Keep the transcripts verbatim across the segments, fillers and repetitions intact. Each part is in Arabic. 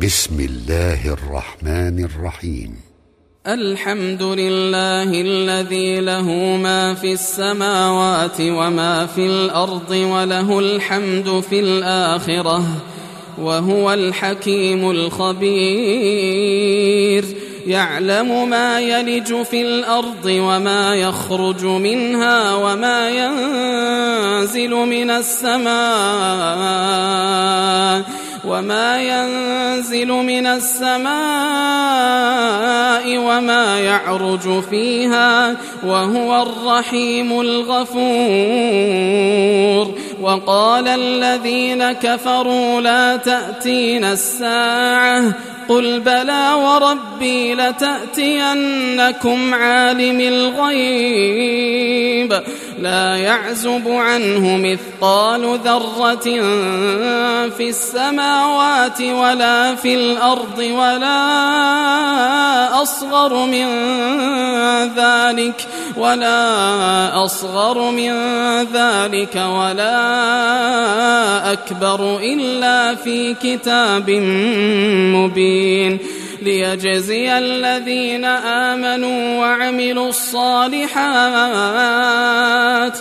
بسم الله الرحمن الرحيم. الحمد لله الذي له ما في السماوات وما في الأرض وله الحمد في الآخرة وهو الحكيم الخبير. يعلم ما يلج في الأرض وما يخرج منها وما ينزل من السماء وما ينزل من السماء وما يعرج فيها وهو الرحيم الغفور. وقال الذين كفروا لا تأتينا الساعة قل بلى وربي لتأتينكم عالم الغيب لا يعزب عنه مثقال ذرة في السماوات ولا في الأرض ولا أصغر من ذلك ولا أصغر من ذلك ولا أكبر إلا في كتاب مبين ليجزي الذين آمنوا وعملوا الصالحات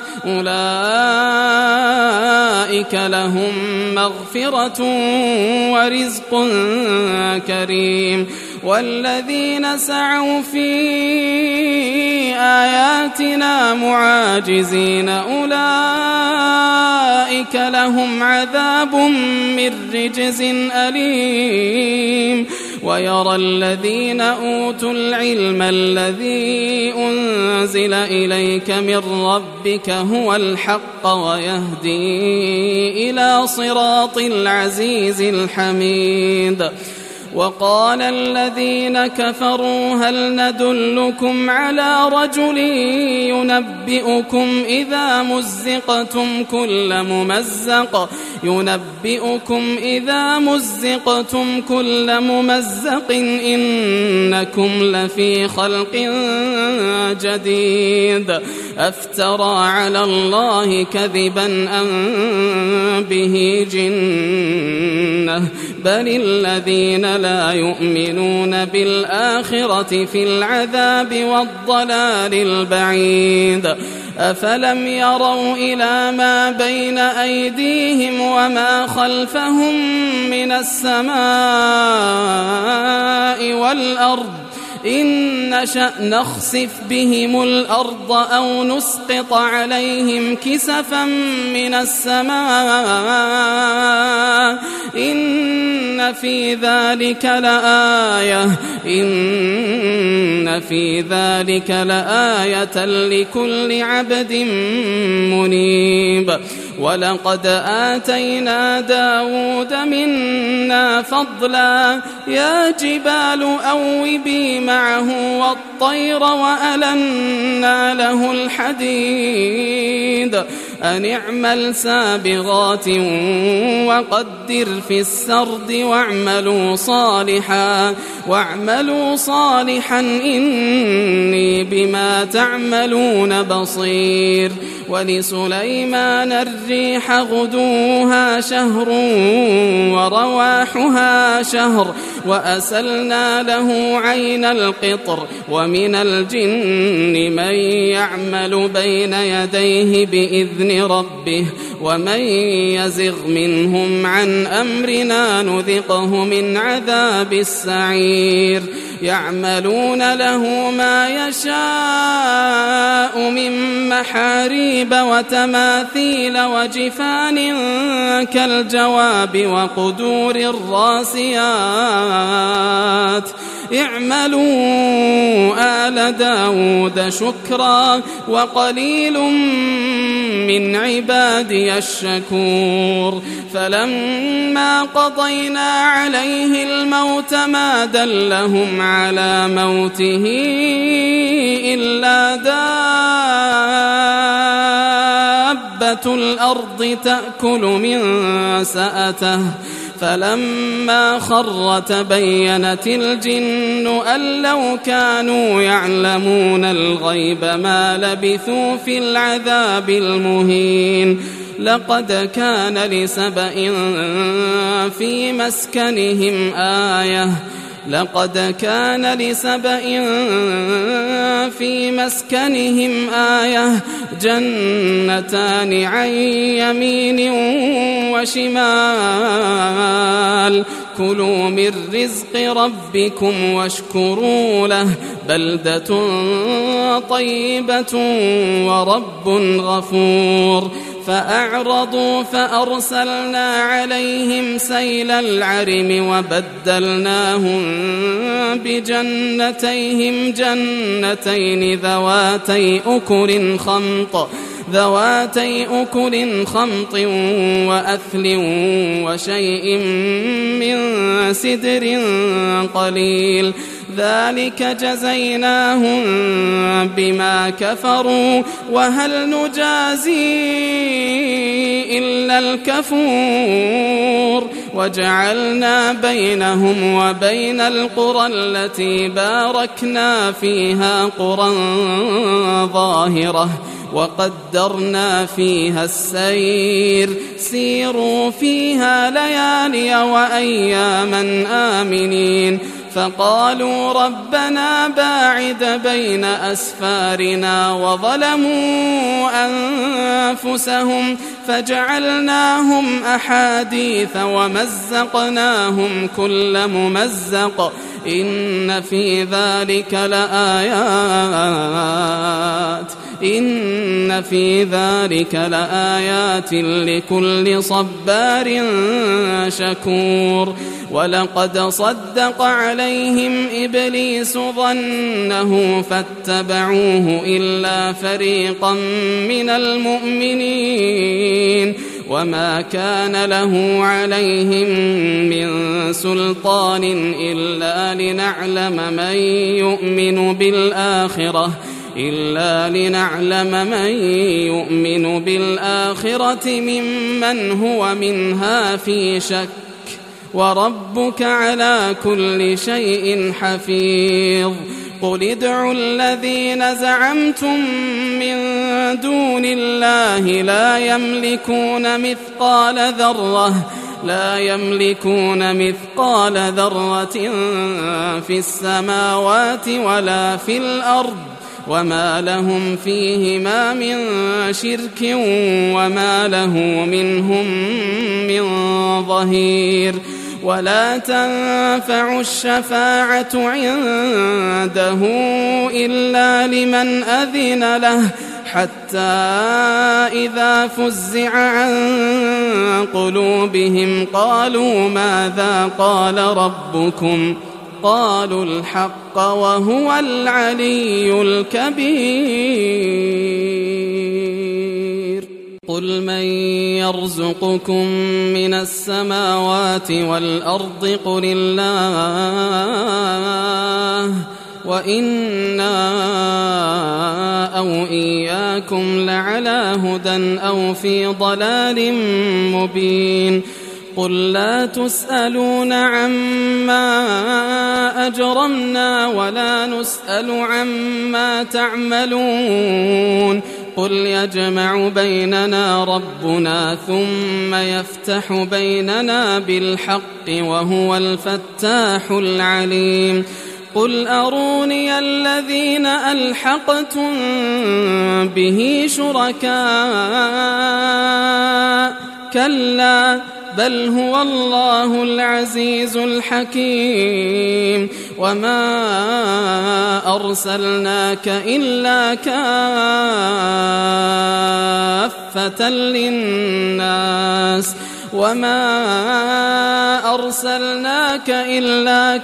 أولئك لهم مغفرة ورزق كريم. والذين سعوا في آياتنا معاجزين أولئك لهم عذاب من رجز أليم. ويرى الذين أوتوا العلم الذي أنزل إليك من ربك هو الحق ويهدي إلى صراط العزيز الحميد. وقال الذين كفروا هل ندلكم على رجل ينبئكم إذا مزقتم كل ممزق ينبئكم إذا مزقتم كل ممزق إنكم لفي خلق جديد أفترى على الله كذبا أم به جنة بل الذين لا يؤمنون بالآخرة في العذاب والضلال البعيد. أفلم يروا إلى ما بين أيديهم وما خلفهم من السماء والأرض إن نشأ نخسف بهم الأرض أو نسقط عليهم كسفا من السماء إن في ذلك لآية إن في ذلك لآية لكل عبد منيب. ولقد آتينا داود منا فضلا يا جبال أوبي معه والطير وألنا له الحديد أن اعمل سابغات وقدر في السرد واعملوا صالحا واعملوا صالحا إني بما تعملون بصير. ولسليمان الريح غدوها شهر ورواحها شهر وأسلنا له عين القطر ومن الجن من يعمل بين يديه بإذن ربه ومن يزغ منهم عن أمرنا نذقه من عذاب السعير. يعملون له ما يشاء من محاريب وتماثيل وجفان كالجواب وقدور الراسيات اعملوا آل داود شكرا وقليل من عبادي الشكور. فلما قضينا عليه الموت ما دلهم على موته إلا دابة الأرض تأكل من سأته فلما خر تبينت الجن أن لو كانوا يعلمون الغيب ما لبثوا في العذاب المهين لقد كان لسبأ في مسكنهم آية لقد كان لسبأ في مسكنهم آية جنتان عن يمين وشمال كلوا من رزق ربكم واشكروا له بلدة طيبة ورب غفور فأعرضوا فأرسلنا عليهم سيل العرم وبدلناهم بجنتيهم جنتين ذواتي أكل خمط ذواتي أكل خمط وأثل وشيء من سدر قليل ذلك جزيناهم بما كفروا وهل نجازي إلا الكفور وجعلنا بينهم وبين القرى التي باركنا فيها قرى ظاهرة وقدرنا فيها السير سيروا فيها ليالي وأياما آمنين فقالوا ربنا باعد بين أسفارنا وظلموا أنفسهم فجعلناهم أحاديث ومزقناهم كل ممزق إن في ذلك لآيات إن في ذلك لآيات لكل صبار شكور ولقد صدق عليهم إبليس ظنه فاتبعوه إلا فريقا من المؤمنين وما كان له عليهم من سلطان إلا لنعلم من يؤمن بالآخرة إلا لنعلم من يؤمن بالآخرة ممن هو منها في شك وربك على كل شيء حفيظ قل ادعوا الذين زعمتم من دون الله لا يملكون مثقال ذرة لا يملكون مثقال ذرة في السماوات ولا في الأرض وما لهم فيهما من شرك وما له منهم من ظهير ولا تنفع الشفاعة عنده إلا لمن أذن له حتى إذا فزع عن قلوبهم قالوا ماذا قال ربكم قالوا الحق وهو العلي الكبير قل من يرزقكم من السماوات والأرض قل الله وإنا أو إياكم لعلى هدى أو في ضلال مبين قل لا تسألون عما أجرمنا ولا نسأل عما تعملون قل يجمع بيننا ربنا ثم يفتح بيننا بالحق وهو الفتاح العليم قل أروني الذين ألحقتم به شركاء كلا بل هو الله العزيز الحكيم وما أرسلناك إلا كافة للناس وما أرسلناك إلا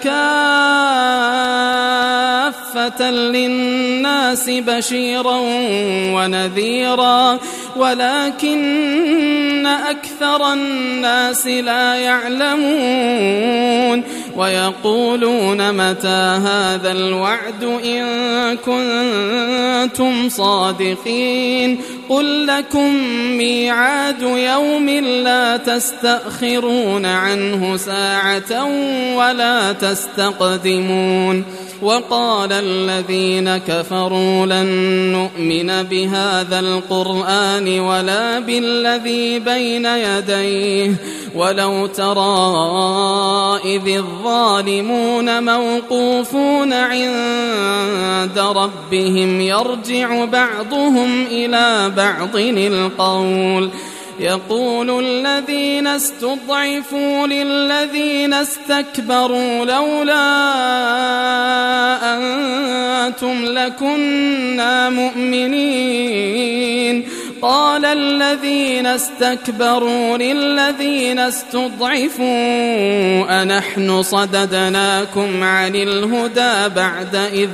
كافة للناس بشيرا ونذيرا ولكن أكثر الناس لا يعلمون ويقولون متى هذا الوعد إن كنتم صادقين قل لكم ميعاد يوم لا تستأخرون عنه ساعة ولا تستقدمون وقال الذين كفروا لن نؤمن بهذا القرآن ولا بالذي بين يديه ولو ترى إذ الظالمون موقوفون عند ربهم يرجع بعضهم إلى بعض القول يقول الذين استضعفوا للذين استكبروا لولا أنتم لكنا مؤمنين قال الذين استكبروا للذين استضعفوا أنحن صددناكم عن الهدى بعد إذ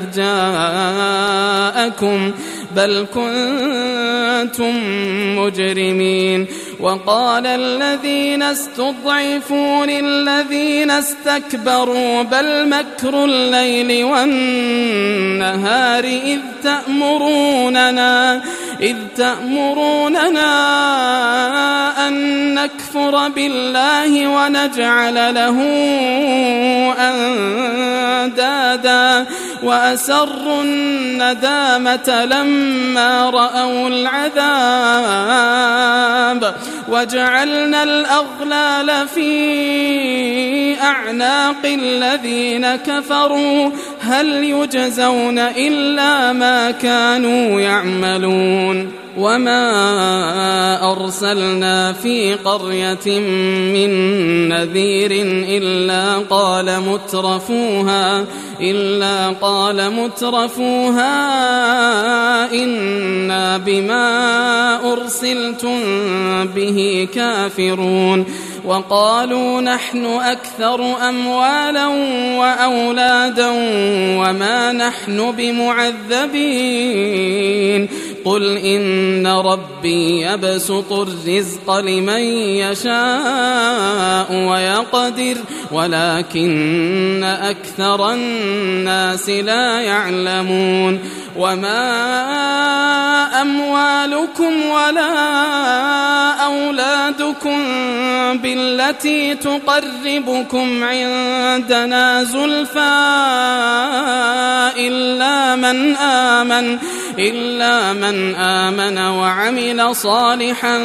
جاءكم بل كنتم مجرمين وقال الذين استضعفوا للذين استكبروا بل مكر الليل والنهار إذ تأمروننا إذ تأمروننا أن نكفر بالله ونجعل له أندادا وأسروا الندامة لما رأوا العذاب وجعلنا الأغلال في أعناق الذين كفروا هل يجزون إلا ما كانوا يعملون وما أرسلنا في قرية من نذير إلا قال مترفوها إلا قال مترفوها إنا بما أرسلتم به كافرون وقالوا نحن أكثر أموالا وأولادا وما نحن بمعذبين قل إن ربي يبسط الرزق لمن يشاء ويقدر ولكن أكثر الناس لا يعلمون وما أموالكم ولا أولادكم بالتي تقربكم عندنا زلفى إلا من آمن إلا من آمن وعمل صالحا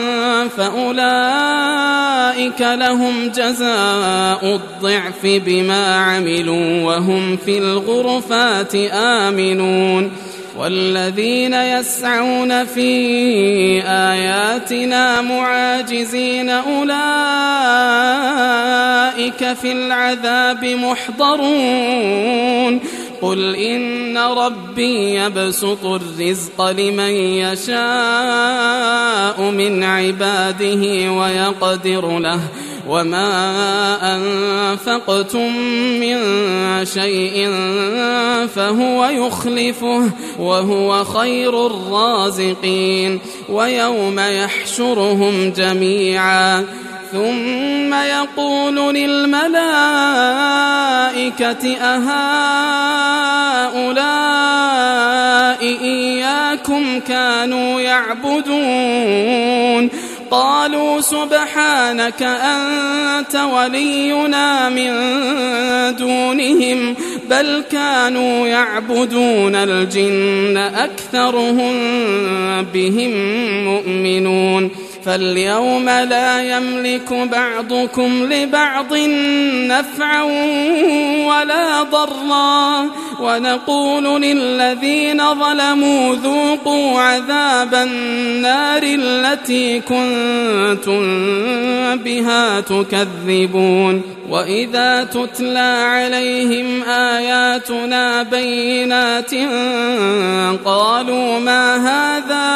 فأولئك لهم جزاء الضعف بما عملوا وهم في الغرفات آمنون والذين يسعون في آياتنا معاجزين أولئك في العذاب محضرون قل إن ربي يبسط الرزق لمن يشاء من عباده ويقدر له وما أنفقتم من شيء فهو يخلفه وهو خير الرازقين ويوم يحشرهم جميعا ثم يقول للملائكة أهؤلاء إياكم كانوا يعبدون قالوا سبحانك أنت ولينا من دونهم بل كانوا يعبدون الجن أكثرهم بهم مؤمنون فاليوم لا يملك بعضكم لبعض نفعا ولا ضرا ونقول للذين ظلموا ذوقوا عذاب النار التي كنتم بها تكذبون وإذا تتلى عليهم آياتنا بينات قالوا ما هذا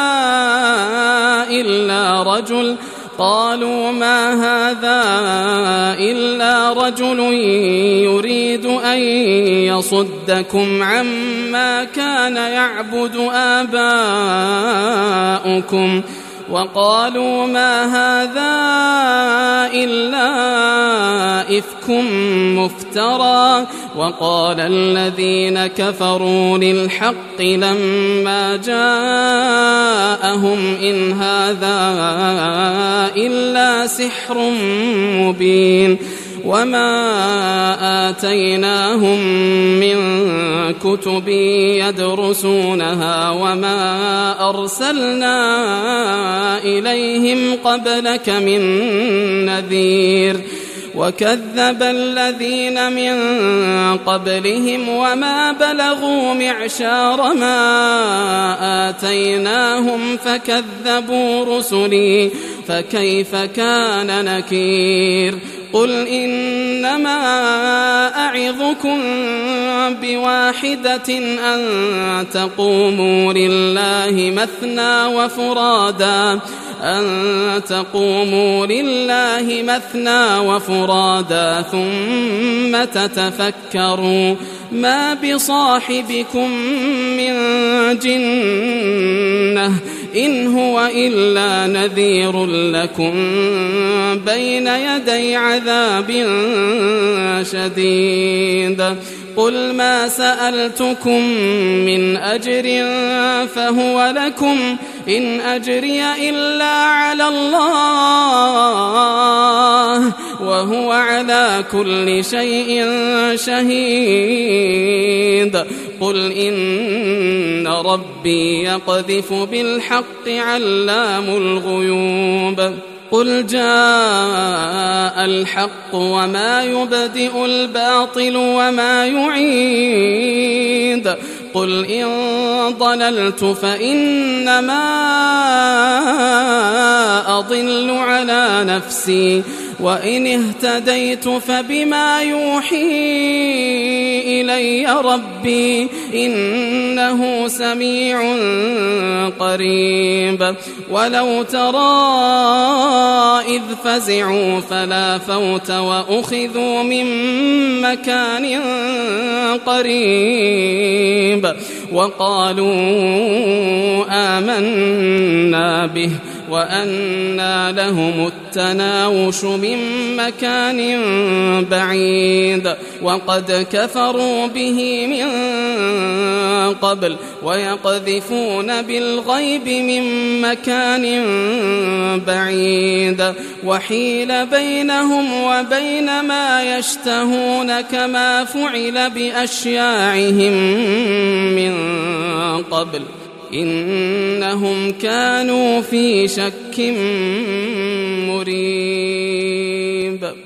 إلا رجل قالوا ما هذا إلا رجل يريد أن يصدكم عما كان يعبد آباؤكم وقالوا ما هذا إلا إفك مفترى وقال الذين كفروا للحق لما جاءهم إن هذا إلا سحر مبين وما آتيناهم من كتب يدرسونها وما أرسلنا إليهم قبلك من نذير وكذب الذين من قبلهم وما بلغوا معشار ما آتيناهم فكذبوا رسلي فكيف كان نكير قل إنما أعظكم بواحدة أن تقوموا لله مثنى وفرادا أن تقوموا لله مثنى وفرادا ثم تتفكروا ما بصاحبكم من جنة إن هو إلا نذير لكم بين يدي عذاب شديد قل ما سألتكم من أجر فهو لكم إن أجري إلا على الله وهو على كل شيء شهيد قل إن ربي يقذف بالحق علام الغيوب قل جاء الحق وما يبدئ الباطل وما يعيد قل إن ضللت فإنما أضل على نفسي وإن اهتديت فبما يوحي إلي ربي إنه سميع قريب ولو ترى إذ فزعوا فلا فوت وأخذوا من مكان قريب وقالوا آمنا به وأنى لهم التناوش من مكان بعيد وقد كفروا به من قبل ويقذفون بالغيب من مكان بعيد وحيل بينهم وبين ما يشتهون كما فعل بأشياعهم من قبل إنهم كانوا في شك مريب.